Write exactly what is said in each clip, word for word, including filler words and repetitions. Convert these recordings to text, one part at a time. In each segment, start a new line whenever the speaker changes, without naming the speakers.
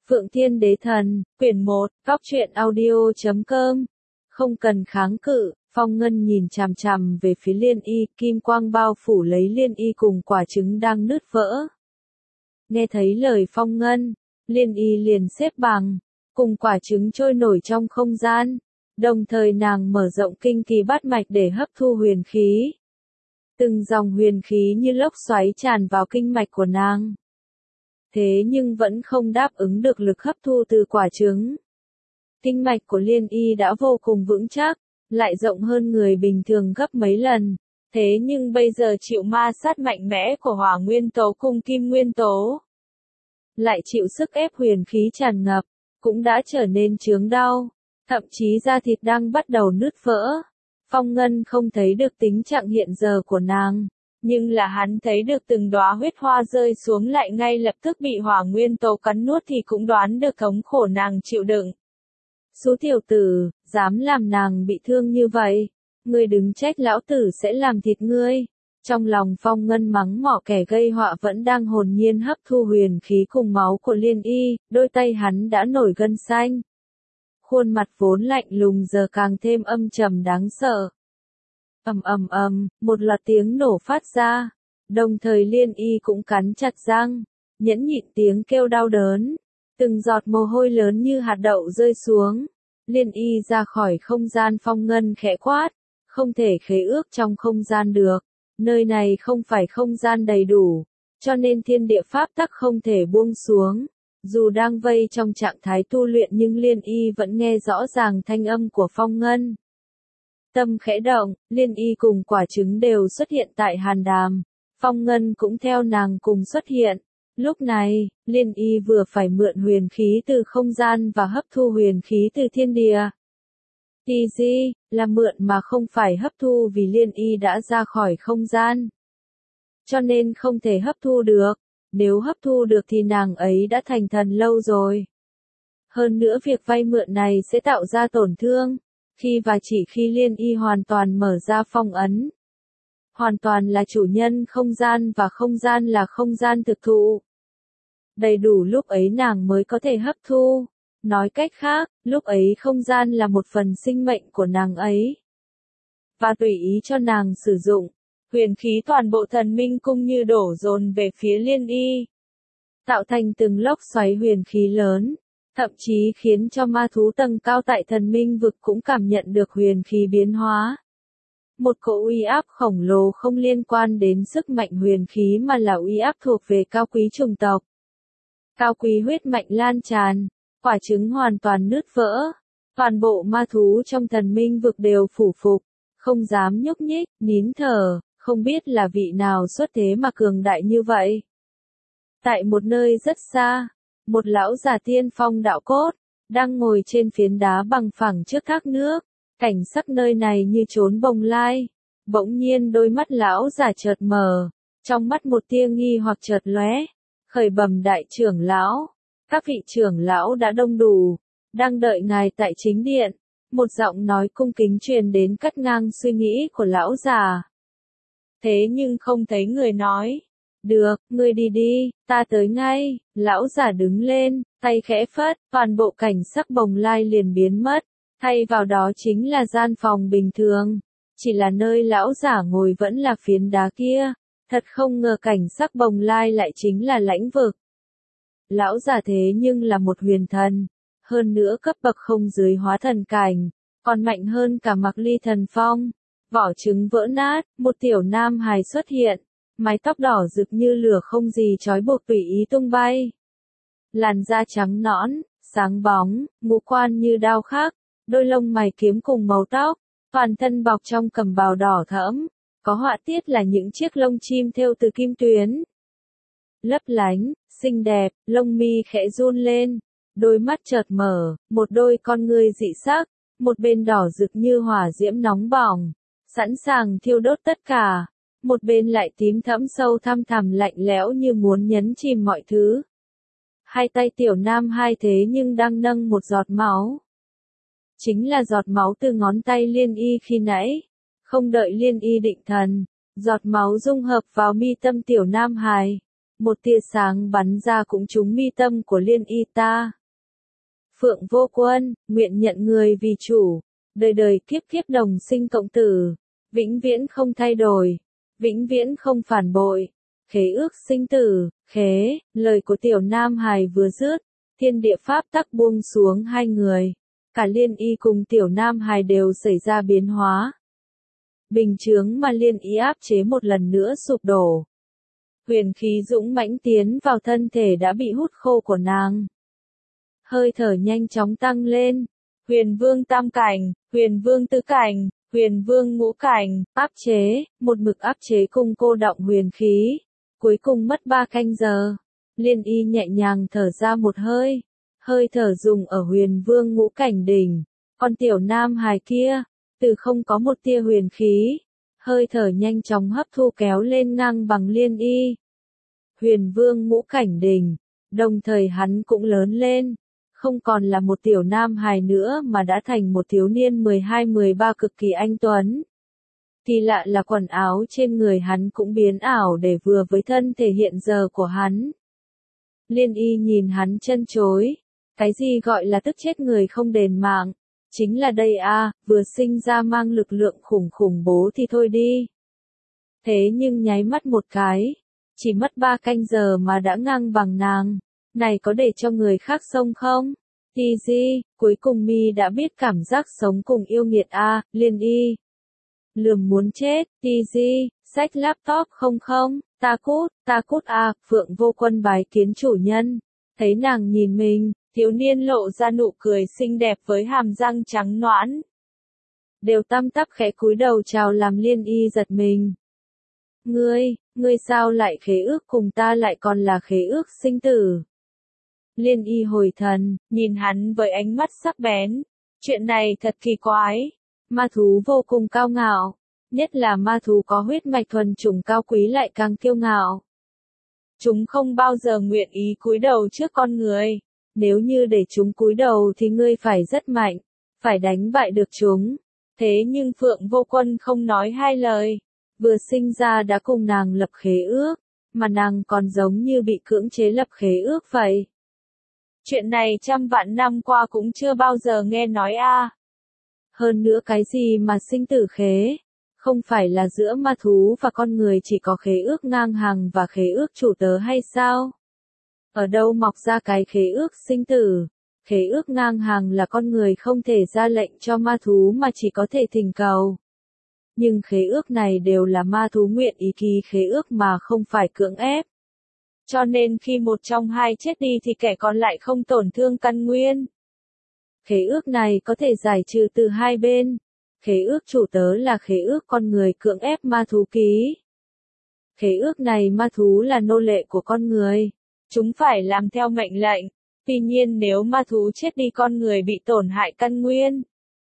Phượng Thiên Đế Thần, quyển một, góc truyện audio chấm com. Không cần kháng cự, Phong Ngân nhìn chằm chằm về phía Liên Y, kim quang bao phủ lấy Liên Y cùng quả trứng đang nứt vỡ. Nghe thấy lời Phong Ngân, Liên Y liền xếp bằng, cùng quả trứng trôi nổi trong không gian, đồng thời nàng mở rộng kinh kỳ bát mạch để hấp thu huyền khí. Từng dòng huyền khí như lốc xoáy tràn vào kinh mạch của nàng. Thế nhưng vẫn không đáp ứng được lực hấp thu từ quả trứng. Kinh mạch của Liên Y đã vô cùng vững chắc, lại rộng hơn người bình thường gấp mấy lần. Thế nhưng bây giờ chịu ma sát mạnh mẽ của hỏa nguyên tố cùng kim nguyên tố. Lại chịu sức ép huyền khí tràn ngập, cũng đã trở nên chướng đau. Thậm chí da thịt đang bắt đầu nứt vỡ. Phong Ngân không thấy được tình trạng hiện giờ của nàng. Nhưng là hắn thấy được từng đóa huyết hoa rơi xuống lại ngay lập tức bị hỏa nguyên tố cắn nuốt thì cũng đoán được thống khổ nàng chịu đựng. Số tiểu tử, dám làm nàng bị thương như vậy, ngươi đừng trách lão tử sẽ làm thịt ngươi. Trong lòng Phong Ngân mắng mỏ kẻ gây họa vẫn đang hồn nhiên hấp thu huyền khí cùng máu của Liên Y, đôi tay hắn đã nổi gân xanh. Khuôn mặt vốn lạnh lùng giờ càng thêm âm trầm đáng sợ. Ầm ầm ầm, một loạt tiếng nổ phát ra, đồng thời Liên Y cũng cắn chặt răng, nhẫn nhịn tiếng kêu đau đớn, từng giọt mồ hôi lớn như hạt đậu rơi xuống. Liên Y ra khỏi không gian. Phong Ngân khẽ quát, không thể khế ước trong không gian được, nơi này không phải không gian đầy đủ, cho nên thiên địa pháp tắc không thể buông xuống. Dù đang vây trong trạng thái tu luyện nhưng Liên Y vẫn nghe rõ ràng thanh âm của Phong Ngân. Tâm khẽ động, Liên Y cùng quả trứng đều xuất hiện tại hàn đàm. Phong Ngân cũng theo nàng cùng xuất hiện. Lúc này, Liên Y vừa phải mượn huyền khí từ không gian và hấp thu huyền khí từ thiên địa. Kỳ gì, là mượn mà không phải hấp thu vì Liên Y đã ra khỏi không gian. Cho nên không thể hấp thu được. Nếu hấp thu được thì nàng ấy đã thành thần lâu rồi. Hơn nữa việc vay mượn này sẽ tạo ra tổn thương. Khi và chỉ khi Liên Y hoàn toàn mở ra phong ấn. Hoàn toàn là chủ nhân không gian và không gian là không gian thực thụ. Đầy đủ lúc ấy nàng mới có thể hấp thu. Nói cách khác, lúc ấy không gian là một phần sinh mệnh của nàng ấy. Và tùy ý cho nàng sử dụng. Huyền khí toàn bộ thần minh cung như đổ dồn về phía Liên Y. Tạo thành từng lốc xoáy huyền khí lớn. Thậm chí khiến cho ma thú tầng cao tại thần minh vực cũng cảm nhận được huyền khí biến hóa. Một cỗ uy áp khổng lồ không liên quan đến sức mạnh huyền khí mà là uy áp thuộc về cao quý chủng tộc. Cao quý huyết mạch lan tràn, quả trứng hoàn toàn nứt vỡ. Toàn bộ ma thú trong thần minh vực đều phủ phục, không dám nhúc nhích, nín thở, không biết là vị nào xuất thế mà cường đại như vậy. Tại một nơi rất xa, một lão già tiên phong đạo cốt, đang ngồi trên phiến đá bằng phẳng trước thác nước, cảnh sắc nơi này như chốn bồng lai. Bỗng nhiên đôi mắt lão già chợt mở, trong mắt một tia nghi hoặc chợt lóe, khởi bẩm đại trưởng lão, các vị trưởng lão đã đông đủ, đang đợi ngài tại chính điện. Một giọng nói cung kính truyền đến cắt ngang suy nghĩ của lão già. Thế nhưng không thấy người nói. Được, ngươi đi đi, ta tới ngay. Lão già đứng lên, tay khẽ phất, toàn bộ cảnh sắc bồng lai liền biến mất. Thay vào đó chính là gian phòng bình thường. Chỉ là nơi lão già ngồi vẫn là phiến đá kia. Thật không ngờ cảnh sắc bồng lai lại chính là lãnh vực. Lão già thế nhưng là một huyền thần. Hơn nữa cấp bậc không dưới hóa thần cảnh. Còn mạnh hơn cả Mạc Ly thần phong. Vỏ trứng vỡ nát, một tiểu nam hài xuất hiện. Mái tóc đỏ rực như lửa không gì trói buộc tùy ý tung bay. Làn da trắng nõn, sáng bóng, ngũ quan như đao khắc, đôi lông mày kiếm cùng màu tóc, toàn thân bọc trong cẩm bào đỏ thẫm, có họa tiết là những chiếc lông chim thêu từ kim tuyến. Lấp lánh, xinh đẹp, lông mi khẽ run lên, đôi mắt chợt mở, một đôi con ngươi dị sắc, một bên đỏ rực như hỏa diễm nóng bỏng, sẵn sàng thiêu đốt tất cả. Một bên lại tím thẫm sâu thăm thẳm lạnh lẽo như muốn nhấn chìm mọi thứ. Hai tay tiểu nam hai thế nhưng đang nâng một giọt máu. Chính là giọt máu từ ngón tay Liên Y khi nãy. Không đợi Liên Y định thần, giọt máu dung hợp vào mi tâm tiểu nam hài. một tia sáng bắn ra cũng trúng mi tâm của Liên Y ta. Phượng Vô Quân, nguyện nhận người vì chủ, đời đời kiếp kiếp đồng sinh cộng tử, vĩnh viễn không thay đổi, vĩnh viễn không phản bội. Khế ước sinh tử, khế, lời của tiểu Nam Hải vừa dứt, thiên địa pháp tắc buông xuống hai người. Cả Liên Y cùng tiểu Nam Hải đều xảy ra biến hóa. Bình chướng mà Liên Y áp chế một lần nữa sụp đổ. Huyền khí dũng mãnh tiến vào thân thể đã bị hút khô của nàng. Hơi thở nhanh chóng tăng lên. Huyền Vương tam cảnh, Huyền Vương tứ cảnh, Huyền Vương ngũ cảnh, áp chế, một mực áp chế cùng cô động huyền khí. Cuối cùng mất ba canh giờ. Liên Y nhẹ nhàng thở ra một hơi. Hơi thở dùng ở Huyền Vương ngũ cảnh đỉnh. Còn tiểu Nam Hải kia, từ không có một tia huyền khí. Hơi thở nhanh chóng hấp thu kéo lên ngang bằng Liên Y. Huyền Vương ngũ cảnh đỉnh. Đồng thời hắn cũng lớn lên. Không còn là một tiểu Nam Hải nữa mà đã thành một thiếu niên mười hai mười ba cực kỳ anh tuấn. Kỳ lạ là quần áo trên người hắn cũng biến ảo để vừa với thân thể hiện giờ của hắn. Liên Y nhìn hắn chân chối. Cái gì gọi là tức chết người không đền mạng? Chính là đây a, vừa sinh ra mang lực lượng khủng khủng bố thì thôi đi. Thế nhưng nháy mắt một cái, chỉ mất ba canh giờ mà đã ngang bằng nàng. Này có để cho người khác xông không? Ti Di, cuối cùng mi đã biết cảm giác sống cùng yêu nghiệt a, Liên Y. Lườm muốn chết, Ti Di, xách laptop không không, ta cút, ta cút a, Phượng Vô Quân bái kiến chủ nhân. Thấy nàng nhìn mình, thiếu niên lộ ra nụ cười xinh đẹp với hàm răng trắng nõn. Đều tăm tắp khẽ cúi đầu chào làm Liên Y giật mình. Ngươi, ngươi sao lại khế ước cùng ta lại còn là khế ước sinh tử? Liên Y hồi thần, nhìn hắn với ánh mắt sắc bén. Chuyện này thật kỳ quái. Ma thú vô cùng cao ngạo. Nhất là ma thú có huyết mạch thuần chủng cao quý lại càng kiêu ngạo. Chúng không bao giờ nguyện ý cúi đầu trước con người. Nếu như để chúng cúi đầu thì ngươi phải rất mạnh. Phải đánh bại được chúng. Thế nhưng Phượng Vô Quân không nói hai lời. Vừa sinh ra đã cùng nàng lập khế ước. Mà nàng còn giống như bị cưỡng chế lập khế ước vậy. Chuyện này trăm vạn năm qua cũng chưa bao giờ nghe nói a. Hơn nữa cái gì mà sinh tử khế? Không phải là giữa ma thú và con người chỉ có khế ước ngang hàng và khế ước chủ tớ hay sao? Ở đâu mọc ra cái khế ước sinh tử? Khế ước ngang hàng là con người không thể ra lệnh cho ma thú mà chỉ có thể thỉnh cầu. Nhưng khế ước này đều là ma thú nguyện ý ký khế ước mà không phải cưỡng ép. Cho nên khi một trong hai chết đi thì kẻ còn lại không tổn thương căn nguyên. Khế ước này có thể giải trừ từ hai bên. Khế ước chủ tớ là khế ước con người cưỡng ép ma thú ký. Khế ước này ma thú là nô lệ của con người. Chúng phải làm theo mệnh lệnh. Tuy nhiên nếu ma thú chết đi con người bị tổn hại căn nguyên.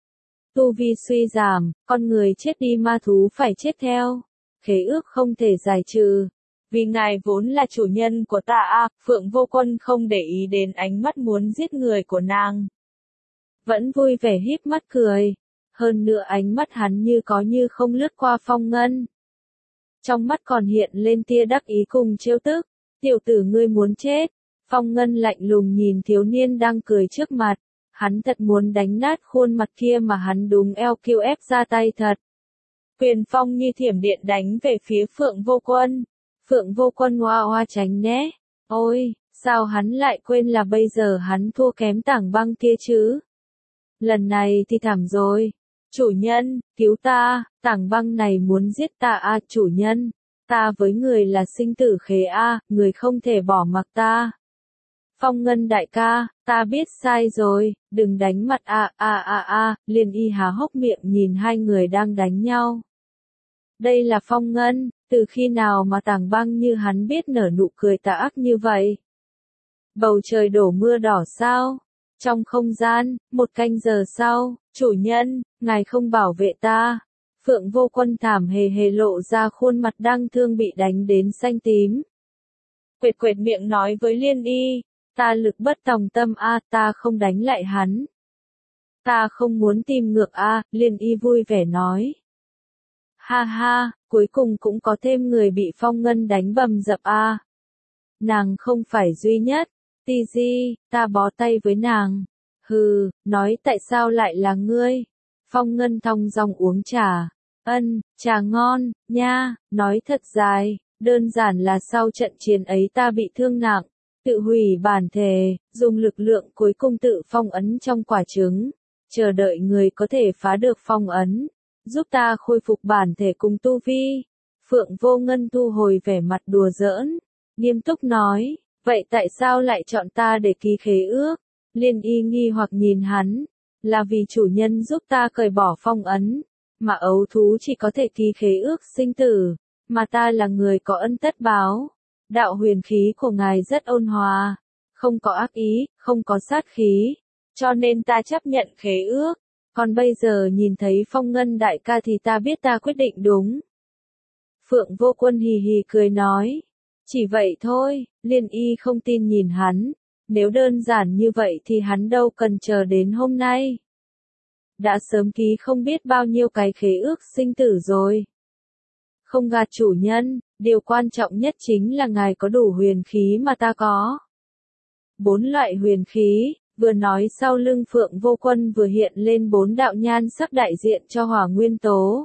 Tu vi suy giảm, con người chết đi ma thú phải chết theo. Khế ước không thể giải trừ. Vì ngài vốn là chủ nhân của ta a, Phượng Vô Quân không để ý đến ánh mắt muốn giết người của nàng. Vẫn vui vẻ híp mắt cười. Hơn nữa ánh mắt hắn như có như không lướt qua Phong Ngân. Trong mắt còn hiện lên tia đắc ý cùng trêu tức. Tiểu tử ngươi muốn chết. Phong Ngân lạnh lùng nhìn thiếu niên đang cười trước mặt. Hắn thật muốn đánh nát khuôn mặt kia mà hắn đúng eo kêu ép ra tay thật. Quyền phong như thiểm điện đánh về phía Phượng Vô Quân. Phượng Vô Quân hoa hoa tránh né. Ôi, sao hắn lại quên là bây giờ hắn thua kém Tảng Băng kia chứ? Lần này thì thảm rồi. Chủ nhân, cứu ta, Tảng Băng này muốn giết ta a, à, chủ nhân. Ta với người là sinh tử khế a, à, người không thể bỏ mặc ta. Phong Ngân đại ca, ta biết sai rồi, đừng đánh mặt a a a a, Liên Y há hốc miệng nhìn hai người đang đánh nhau. Đây là Phong Ngân, từ khi nào mà Tảng Băng như hắn biết nở nụ cười tà ác như vậy? Bầu trời đổ mưa đỏ sao? Trong không gian, một canh giờ sau, chủ nhân, ngài không bảo vệ ta. Phượng Vô Quân thảm hề hề lộ ra khuôn mặt đang thương bị đánh đến xanh tím. Quệt quệt miệng nói với Liên Y, ta lực bất tòng tâm a, ta không đánh lại hắn. Ta không muốn tìm ngược a, Liên Y vui vẻ nói. Ha ha, cuối cùng cũng có thêm người bị Phong Ngân đánh bầm dập a. nàng không phải duy nhất. Ti Di, ta bó tay với nàng. Hừ, nói tại sao lại là ngươi? Phong Ngân thong dong uống trà. Ân, trà ngon, nha, nói thật dài, đơn giản là sau trận chiến ấy ta bị thương nặng, tự hủy bản thể, dùng lực lượng cuối cùng tự phong ấn trong quả trứng, chờ đợi người có thể phá được phong ấn, giúp ta khôi phục bản thể cùng tu vi. Phượng Vô Ngân thu hồi vẻ mặt đùa giỡn, nghiêm túc nói, vậy tại sao lại chọn ta để ký khế ước? Liên Y nghi hoặc nhìn hắn, là vì chủ nhân giúp ta cởi bỏ phong ấn, mà ấu thú chỉ có thể ký khế ước sinh tử, mà ta là người có ân tất báo. Đạo huyền khí của ngài rất ôn hòa, không có ác ý, không có sát khí, cho nên ta chấp nhận khế ước, còn bây giờ nhìn thấy Phong Ngân đại ca thì ta biết ta quyết định đúng. Phượng Vô Quân hì hì cười nói, chỉ vậy thôi. Liên Y không tin nhìn hắn, nếu đơn giản như vậy thì hắn đâu cần chờ đến hôm nay. Đã sớm ký không biết bao nhiêu cái khế ước sinh tử rồi. Không gạt chủ nhân, điều quan trọng nhất chính là ngài có đủ huyền khí mà ta có. Bốn loại huyền khí, vừa nói sau lưng Phượng Vô Quân vừa hiện lên bốn đạo nhan sắc đại diện cho hỏa nguyên tố,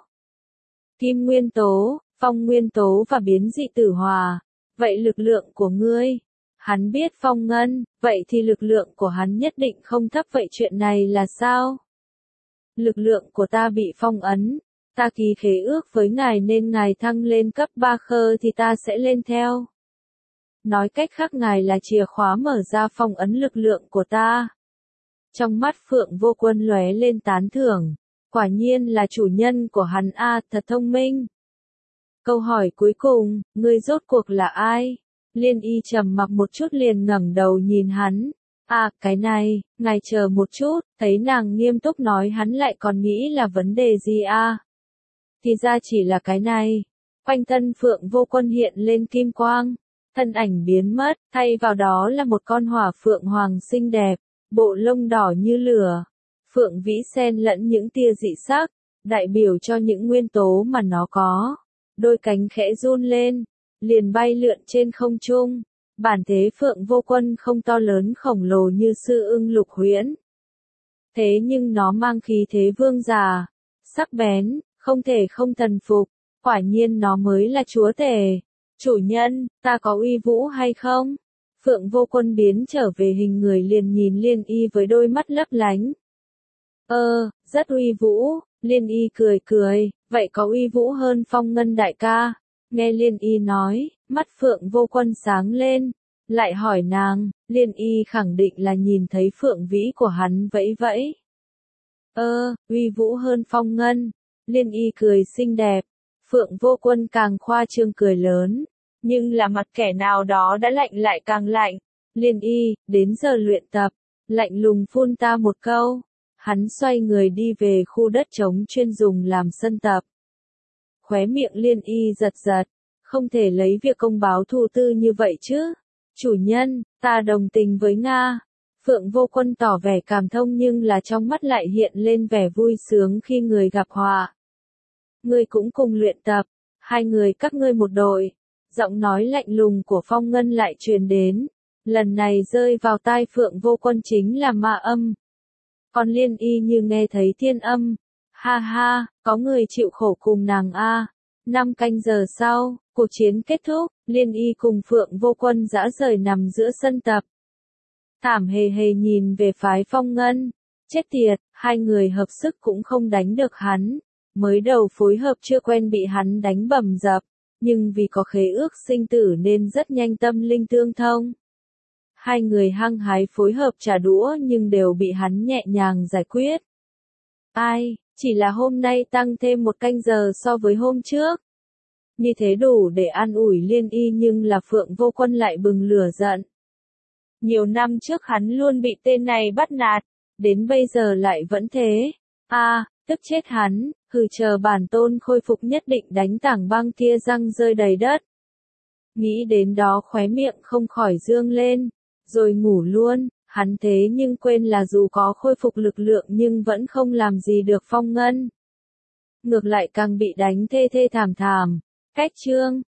kim nguyên tố, phong nguyên tố và biến dị tử hỏa. Vậy lực lượng của ngươi? Hắn biết Phong Ngân, vậy thì lực lượng của hắn nhất định không thấp, vậy chuyện này là sao? Lực lượng của ta bị phong ấn, ta ký khế ước với ngài nên ngài thăng lên cấp ba khơ thì ta sẽ lên theo. Nói cách khác ngài là chìa khóa mở ra phong ấn lực lượng của ta. Trong mắt Phượng Vô Quân lóe lên tán thưởng, quả nhiên là chủ nhân của hắn a, thật thông minh. Câu hỏi cuối cùng, ngươi rốt cuộc là ai? Liên Y trầm mặc một chút liền ngẩng đầu nhìn hắn. À, cái này, ngài chờ một chút, thấy nàng nghiêm túc nói hắn lại còn nghĩ là vấn đề gì à? Thì ra chỉ là cái này. Quanh thân Phượng Vô Quân hiện lên kim quang, thân ảnh biến mất, thay vào đó là một con hỏa phượng hoàng xinh đẹp, bộ lông đỏ như lửa. Phượng vĩ xen lẫn những tia dị sắc, đại biểu cho những nguyên tố mà nó có. Đôi cánh khẽ run lên, liền bay lượn trên không trung. Bản thể Phượng Vô Quân không to lớn khổng lồ như sư ưng Lục Huyễn. Thế nhưng nó mang khí thế vương giả, sắc bén, không thể không thần phục, quả nhiên nó mới là chúa tể. Chủ nhân, ta có uy vũ hay không? Phượng Vô Quân biến trở về hình người liền nhìn Liên Y với đôi mắt lấp lánh. Ơ, rất uy vũ. Liên Y cười cười, vậy có uy vũ hơn Phong Ngân đại ca? Nghe Liên Y nói, mắt Phượng Vô Quân sáng lên, lại hỏi nàng. Liên Y khẳng định là nhìn thấy phượng vĩ của hắn vẫy vẫy. Ơ, uy vũ hơn Phong Ngân. Liên Y cười xinh đẹp. Phượng Vô Quân càng khoa trương cười lớn, nhưng là mặt kẻ nào đó đã lạnh lại càng lạnh. Liên Y, đến giờ luyện tập. Lạnh lùng phun ta một câu. Hắn xoay người đi về khu đất trống chuyên dùng làm sân tập. Khóe miệng Liên Y giật giật, không thể lấy việc công báo thù tư như vậy chứ. Chủ nhân, ta đồng tình với Nga. Phượng Vô Quân tỏ vẻ cảm thông nhưng là trong mắt lại hiện lên vẻ vui sướng khi người gặp họa. Ngươi cũng cùng luyện tập, hai người các ngươi một đội. Giọng nói lạnh lùng của Phong Ngân lại truyền đến, lần này rơi vào tai Phượng Vô Quân chính là ma âm. Còn Liên Y như nghe thấy thiên âm. Ha ha, có người chịu khổ cùng nàng a. Năm canh giờ sau, cuộc chiến kết thúc, Liên Y cùng Phượng Vô Quân dã rời nằm giữa sân tập. Thảm hề hề nhìn về phái Phong Ngân. Chết tiệt, hai người hợp sức cũng không đánh được hắn. Mới đầu phối hợp chưa quen bị hắn đánh bầm dập, nhưng vì có khế ước sinh tử nên rất nhanh tâm linh tương thông. Hai người hăng hái phối hợp trả đũa nhưng đều bị hắn nhẹ nhàng giải quyết. Ai, chỉ là hôm nay tăng thêm một canh giờ so với hôm trước. Như thế đủ để an ủi Liên Y nhưng là Phượng Vô Quân lại bừng lửa giận. Nhiều năm trước hắn luôn bị tên này bắt nạt, đến bây giờ lại vẫn thế. A, à, tức chết hắn, hừ chờ bản tôn khôi phục nhất định đánh tảng băng kia răng rơi đầy đất. Nghĩ đến đó khóe miệng không khỏi dương lên, rồi ngủ luôn. Hắn thế nhưng quên là dù có khôi phục lực lượng nhưng vẫn không làm gì được Phong Ngân. Ngược lại càng bị đánh thê thê thảm thảm. Cách chương